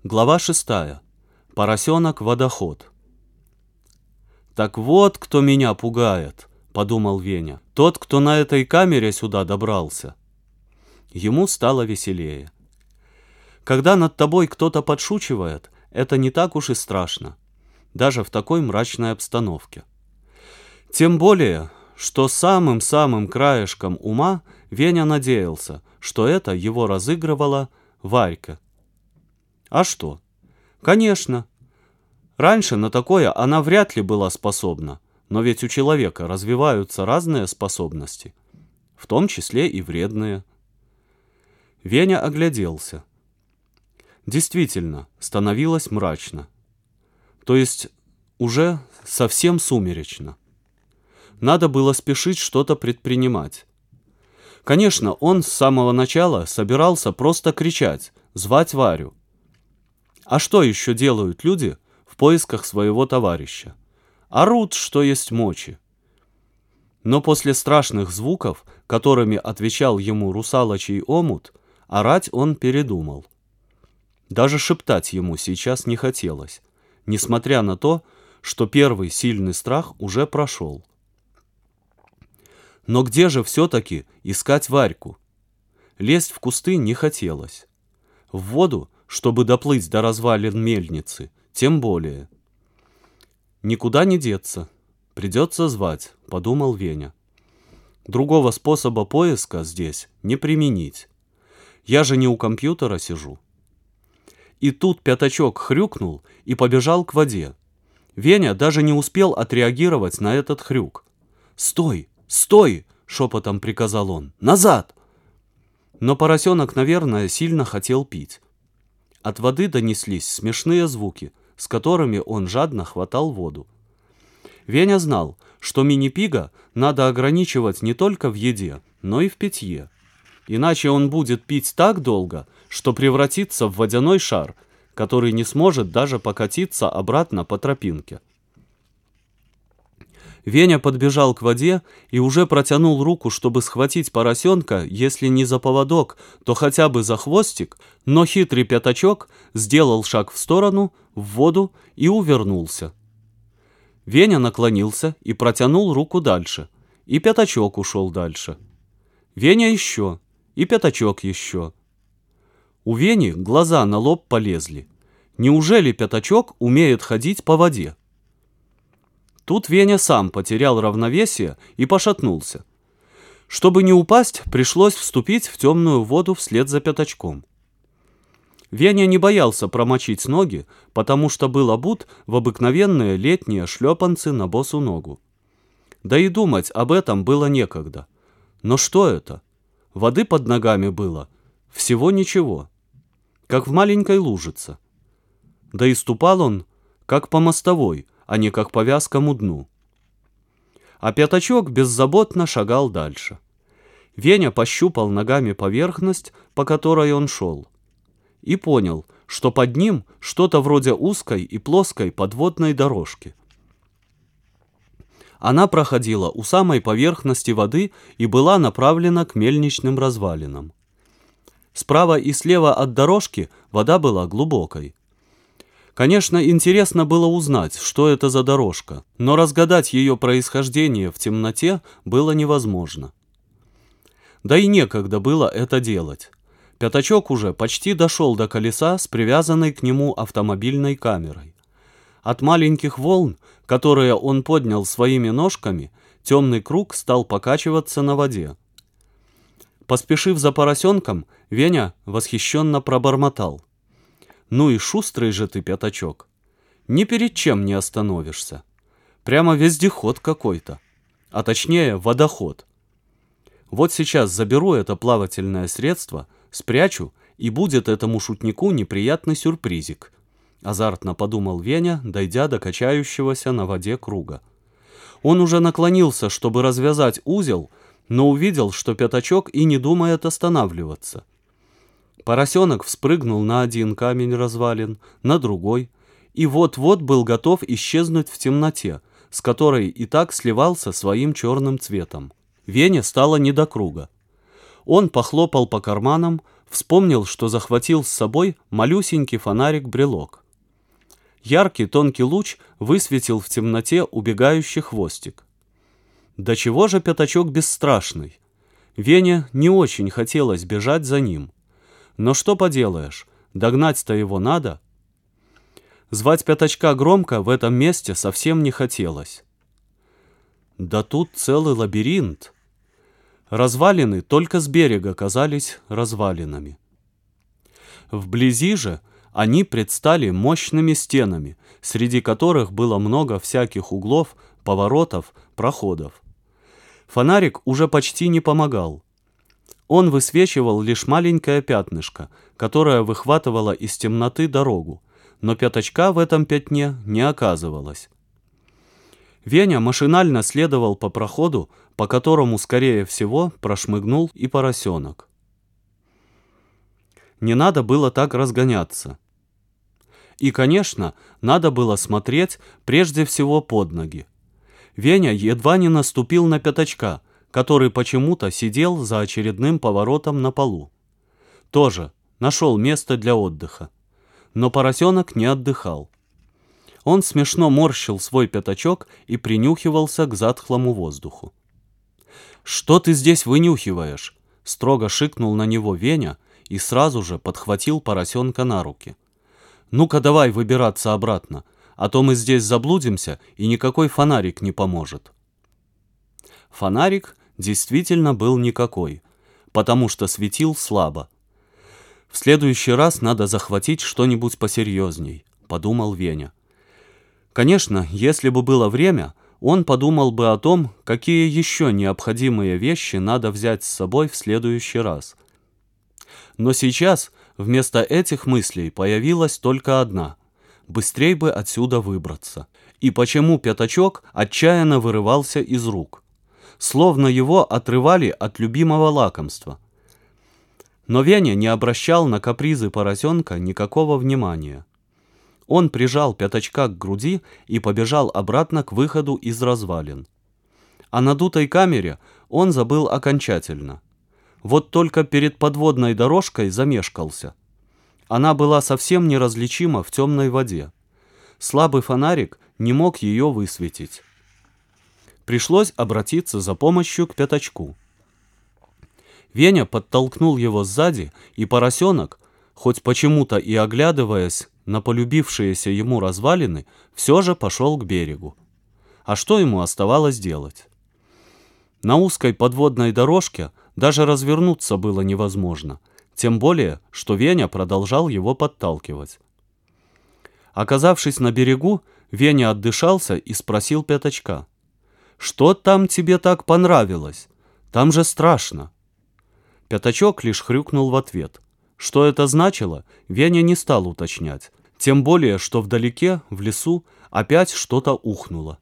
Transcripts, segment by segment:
Глава 6. Поросенок-водоход. «Так вот, кто меня пугает», — подумал Веня. «Тот, кто на этой камере сюда добрался». Ему стало веселее. Когда над тобой кто-то подшучивает, это не так уж и страшно, даже в такой мрачной обстановке. Тем более, что самым-самым краешком ума Веня надеялся, что это его разыгрывала Варька. А что? Конечно. Раньше на такое она вряд ли была способна, но ведь у человека развиваются разные способности, в том числе и вредные. Веня огляделся. Действительно, становилось мрачно. То есть уже совсем сумеречно. Надо было спешить что-то предпринимать. Конечно, он с самого начала собирался просто кричать, звать Варю. А что еще делают люди в поисках своего товарища? Орут, что есть мочи. Но после страшных звуков, которыми отвечал ему русалочий омут, орать он передумал. Даже шептать ему сейчас не хотелось, несмотря на то, что первый сильный страх уже прошел. Но где же все-таки искать Варьку? Лезть в кусты не хотелось. В воду, чтобы доплыть до развалин мельницы, тем более. Никуда не деться, придется звать, подумал Веня. Другого способа поиска здесь не применить. Я же не у компьютера сижу. И тут пятачок хрюкнул и побежал к воде. Веня даже не успел отреагировать на этот хрюк. «Стой! Стой!» — шепотом приказал он. «Назад!» Но поросенок, наверное, сильно хотел пить. От воды донеслись смешные звуки, с которыми он жадно хватал воду. Веня знал, что мини-пига надо ограничивать не только в еде, но и в питье. Иначе он будет пить так долго, что превратится в водяной шар, который не сможет даже покатиться обратно по тропинке. Веня подбежал к воде и уже протянул руку, чтобы схватить поросенка, если не за поводок, то хотя бы за хвостик, но хитрый пятачок сделал шаг в сторону, в воду и увернулся. Веня наклонился и протянул руку дальше, и пятачок ушел дальше. Веня еще, и пятачок еще. У Вени глаза на лоб полезли. Неужели пятачок умеет ходить по воде? Тут Веня сам потерял равновесие и пошатнулся. Чтобы не упасть, пришлось вступить в темную воду вслед за пятачком. Веня не боялся промочить ноги, потому что был обут в обыкновенные летние шлепанцы на босу ногу. Да и думать об этом было некогда. Но что это? Воды под ногами было всего ничего, как в маленькой лужице. Да и ступал он, как по мостовой, а не как по вязкому дну. А пятачок беззаботно шагал дальше. Веня пощупал ногами поверхность, по которой он шел, и понял, что под ним что-то вроде узкой и плоской подводной дорожки. Она проходила у самой поверхности воды и была направлена к мельничным развалинам. Справа и слева от дорожки вода была глубокой. Конечно, интересно было узнать, что это за дорожка, но разгадать ее происхождение в темноте было невозможно. Да и некогда было это делать. Пятачок уже почти дошел до колеса с привязанной к нему автомобильной камерой. От маленьких волн, которые он поднял своими ножками, темный круг стал покачиваться на воде. Поспешив за поросенком, Веня восхищенно пробормотал: «Ну и шустрый же ты, пятачок. Ни перед чем не остановишься. Прямо вездеход какой-то. А точнее, водоход. Вот сейчас заберу это плавательное средство, спрячу, и будет этому шутнику неприятный сюрпризик», — азартно подумал Веня, дойдя до качающегося на воде круга. Он уже наклонился, чтобы развязать узел, но увидел, что пятачок и не думает останавливаться. Поросенок вспрыгнул на один камень развалин, на другой, и вот-вот был готов исчезнуть в темноте, с которой и так сливался своим черным цветом. Вене стало не до круга. Он похлопал по карманам, Вспомнил, что захватил с собой малюсенький фонарик-брелок. Яркий тонкий луч высветил в темноте убегающий хвостик. Да чего же Пятачок бесстрашный? Вене не очень хотелось бежать за ним. Но что поделаешь, догнать-то его надо. Звать Пятачка громко в этом месте совсем не хотелось. Да тут целый лабиринт. Развалины только с берега казались развалинами. Вблизи же они предстали мощными стенами, среди которых было много всяких углов, поворотов, проходов. Фонарик уже почти не помогал. Он высвечивал лишь маленькое пятнышко, которое выхватывало из темноты дорогу, но Пятачка в этом пятне не оказывалось. Веня машинально следовал по проходу, по которому, скорее всего, прошмыгнул и поросенок. Не надо было так разгоняться. И, конечно, надо было смотреть прежде всего под ноги. Веня едва не наступил на Пятачка, который почему-то сидел за очередным поворотом на полу. Тоже нашел место для отдыха. Но поросенок не отдыхал. Он смешно морщил свой пятачок и принюхивался к затхлому воздуху. «Что ты здесь вынюхиваешь?» — строго шикнул на него Веня и сразу же подхватил поросенка на руки. «Ну-ка давай выбираться обратно, а то мы здесь заблудимся, и никакой фонарик не поможет». Фонарик действительно был никакой, потому что светил слабо. «В следующий раз надо захватить что-нибудь посерьезней», — подумал Веня. Конечно, если бы было время, он подумал бы о том, какие еще необходимые вещи надо взять с собой в следующий раз. Но сейчас вместо этих мыслей появилась только одна — быстрей бы отсюда выбраться. И почему Пятачок отчаянно вырывался из рук? Словно его отрывали от любимого лакомства. Но Веня не обращал на капризы поросенка никакого внимания. Он прижал Пятачка к груди и побежал обратно к выходу из развалин. О надутой камере он забыл окончательно. Вот только перед подводной дорожкой замешкался. Она была совсем неразличима в темной воде. Слабый фонарик не мог ее высветить. Пришлось обратиться за помощью к Пятачку. Веня подтолкнул его сзади, и поросенок, хоть почему-то и оглядываясь на полюбившиеся ему развалины, все же пошел к берегу. А что ему оставалось делать? На узкой подводной дорожке даже развернуться было невозможно, тем более, что Веня продолжал его подталкивать. Оказавшись на берегу, Веня отдышался и спросил Пятачка: «Что там тебе так понравилось? Там же страшно». Пятачок лишь хрюкнул в ответ. Что это значило, Веня не стал уточнять, тем более, что вдалеке, в лесу, опять что-то ухнуло.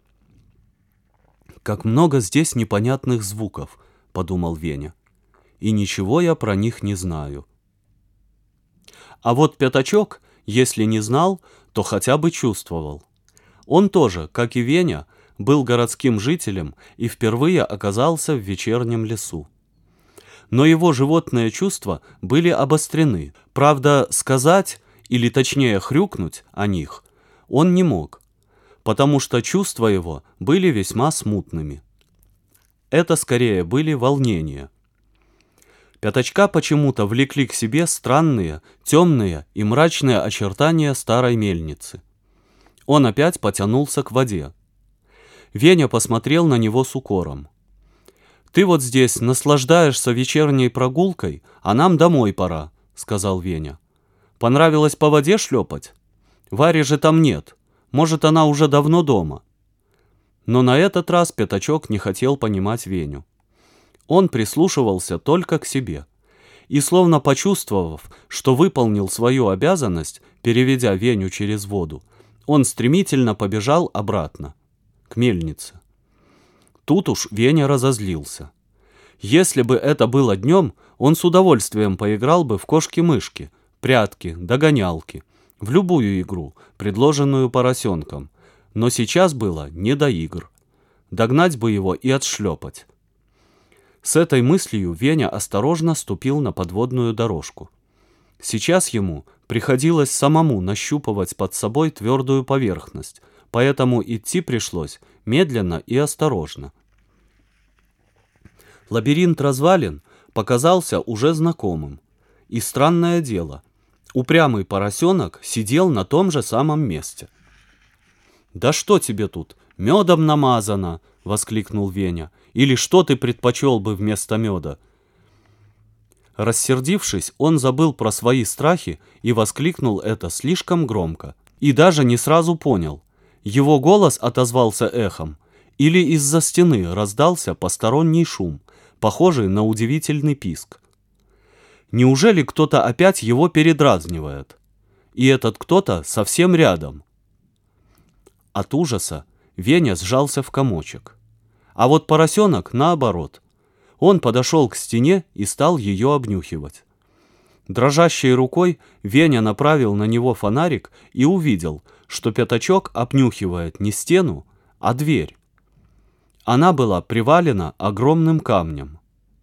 «Как много здесь непонятных звуков», — подумал Веня, — «и ничего я про них не знаю». А вот Пятачок, если не знал, то хотя бы чувствовал. Он тоже, как и Веня, был городским жителем и впервые оказался в вечернем лесу. Но его животные чувства были обострены. Правда, сказать, или точнее хрюкнуть о них, он не мог, потому что чувства его были весьма смутными. Это скорее были волнения. Пятачка почему-то влекли к себе странные, темные и мрачные очертания старой мельницы. Он опять потянулся к воде. Веня посмотрел на него с укором. «Ты вот здесь наслаждаешься вечерней прогулкой, а нам домой пора», — сказал Веня. «Понравилось по воде шлепать? Вари же там нет. Может, она уже давно дома». Но на этот раз Пятачок не хотел понимать Веню. Он прислушивался только к себе. И, словно почувствовав, что выполнил свою обязанность, переведя Веню через воду, он стремительно побежал обратно, к мельнице. Тут уж Веня разозлился. Если бы это было днем, он с удовольствием поиграл бы в кошки-мышки, прятки, догонялки, в любую игру, предложенную поросенком. Но сейчас было не до игр. Догнать бы его и отшлепать. С этой мыслью Веня осторожно ступил на подводную дорожку. Сейчас ему приходилось самому нащупывать под собой твердую поверхность, поэтому идти пришлось медленно и осторожно. Лабиринт развалин показался уже знакомым. И странное дело, упрямый поросенок сидел на том же самом месте. «Да что тебе тут, медом намазано!» — воскликнул Веня. «Или что ты предпочел бы вместо меда?» Рассердившись, он забыл про свои страхи и воскликнул это слишком громко. И даже не сразу понял, его голос отозвался эхом или из-за стены раздался посторонний шум, похожий на удивительный писк. Неужели кто-то опять его передразнивает? И этот кто-то совсем рядом. От ужаса Веня сжался в комочек. А вот поросенок наоборот. Он подошел к стене и стал ее обнюхивать. Дрожащей рукой Веня направил на него фонарик и увидел, что пятачок обнюхивает не стену, а дверь. Она была привалена огромным камнем.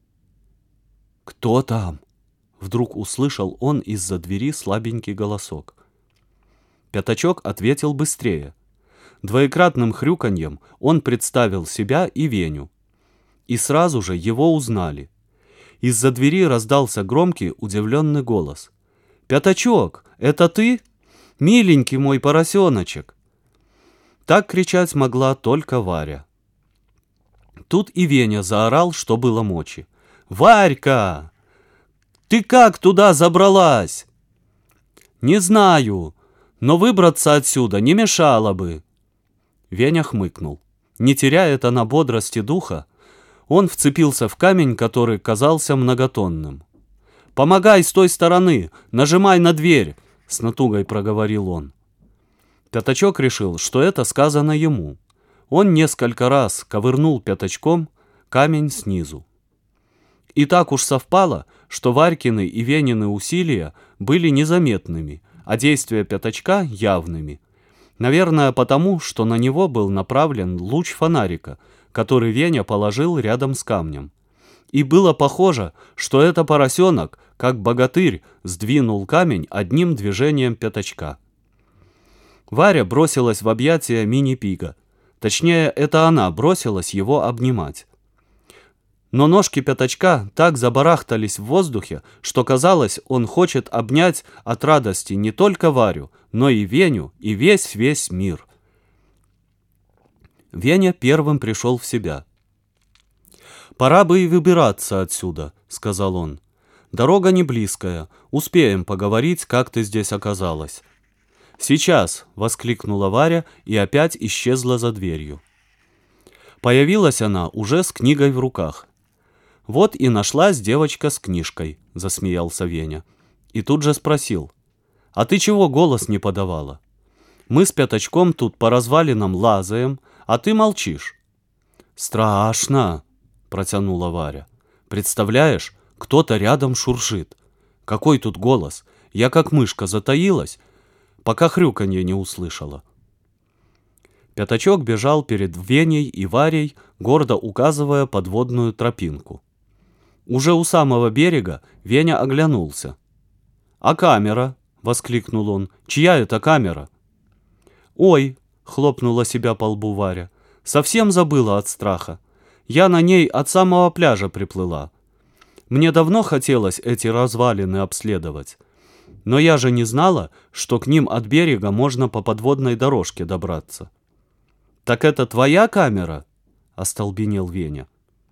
«Кто там?» — вдруг услышал он из-за двери слабенький голосок. Пятачок ответил быстрее. Двоекратным хрюканьем он представил себя и Веню. И сразу же его узнали. Из-за двери раздался громкий, удивленный голос. «Пятачок, это ты? Миленький мой поросеночек!» Так кричать могла только Варя. Тут и Веня заорал, что было мочи. «Варька! Ты как туда забралась?» «Не знаю, но выбраться отсюда не мешало бы». Веня хмыкнул. Не теряя это на бодрости духа, он вцепился в камень, который казался многотонным. «Помогай с той стороны, нажимай на дверь», — с натугой проговорил он. Пятачок решил, что это сказано ему. Он несколько раз ковырнул пятачком камень снизу. И так уж совпало, что Варькины и Венины усилия были незаметными, а действия пятачка явными. Наверное, потому, что на него был направлен луч фонарика, который Веня положил рядом с камнем. И было похоже, что это поросенок, как богатырь, сдвинул камень одним движением пятачка. Варя бросилась в объятия мини-пига. Точнее, это она бросилась его обнимать. Но ножки пятачка так забарахтались в воздухе, что казалось, он хочет обнять от радости не только Варю, но и Веню, и весь мир. Веня первым пришел в себя. «Пора бы и выбираться отсюда», — сказал он. «Дорога не близкая, успеем поговорить, как ты здесь оказалась». «Сейчас!» — воскликнула Варя и опять исчезла за дверью. Появилась она уже с книгой в руках. «Вот и нашлась девочка с книжкой», — засмеялся Веня. И тут же спросил: «А ты чего голос не подавала? Мы с пятачком тут по развалинам лазаем, а ты молчишь». «Страшно!» — протянула Варя. «Представляешь, кто-то рядом шуршит. Какой тут голос? Я как мышка затаилась, пока хрюканье не услышала». Пятачок бежал перед Веней и Варей, гордо указывая подводную тропинку. Уже у самого берега Веня оглянулся. «А камера?» — воскликнул он. «Чья это камера?» «Ой!» — хлопнула себя по лбу Варя. «Совсем забыла от страха. Я на ней от самого пляжа приплыла. Мне давно хотелось эти развалины обследовать. Но я же не знала, что к ним от берега можно по подводной дорожке добраться». «Так это твоя камера?» — остолбенел Веня.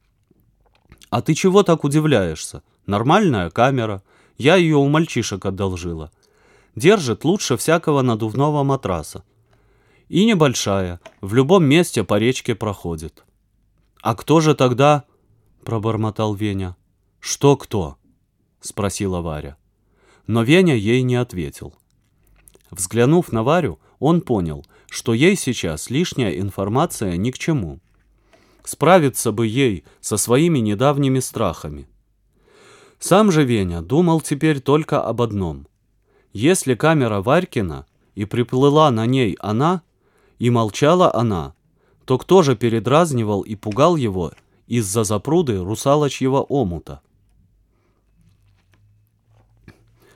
«А ты чего так удивляешься? Нормальная камера. Я ее у мальчишек одолжила. Держит лучше всякого надувного матраса. И небольшая, в любом месте по речке проходит». «А кто же тогда?» — пробормотал Веня. «Что кто?» — спросила Варя. Но Веня ей не ответил. Взглянув на Варю, он понял, что ей сейчас лишняя информация ни к чему. Справиться бы ей со своими недавними страхами. Сам же Веня думал теперь только об одном. Если камера Варькина, и приплыла на ней она, и молчала она, то кто же передразнивал и пугал его из-за запруды русалочьего омута.